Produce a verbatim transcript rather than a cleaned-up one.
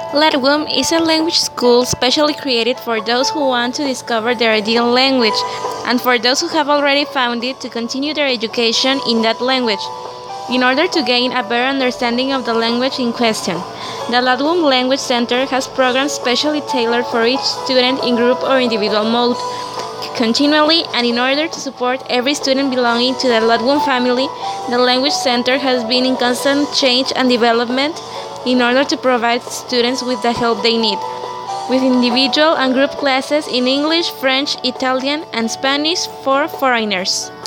Latwom is a language school specially created for those who want to discover their ideal language and for those who have already found it to continue their education in that language in order to gain a better understanding of the language in question. The Latwom Language Center has programs specially tailored for each student in group or individual mode. Continually, and in order to support every student belonging to the Latwom family, the Language Center has been in constant change and development in order to provide students with the help they need, with individual and group classes in English, French, Italian, and Spanish for foreigners.